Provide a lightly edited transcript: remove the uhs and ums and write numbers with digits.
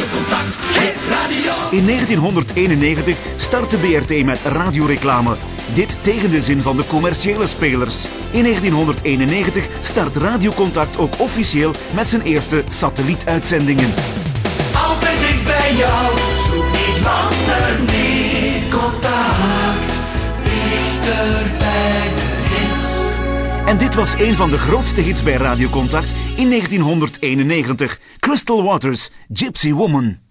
Contact, hitradio. In 1991 startte BRT met radioreclame. Dit tegen de zin van de commerciële spelers. In 1991 start Radiocontact ook officieel met zijn eerste satellietuitzendingen. Altijd dicht bij jou, zoek niet langer meer. Contact, dichter bij de hits. En dit was een van de grootste hits bij Radiocontact in 1991. Crystal Waters, Gypsy Woman.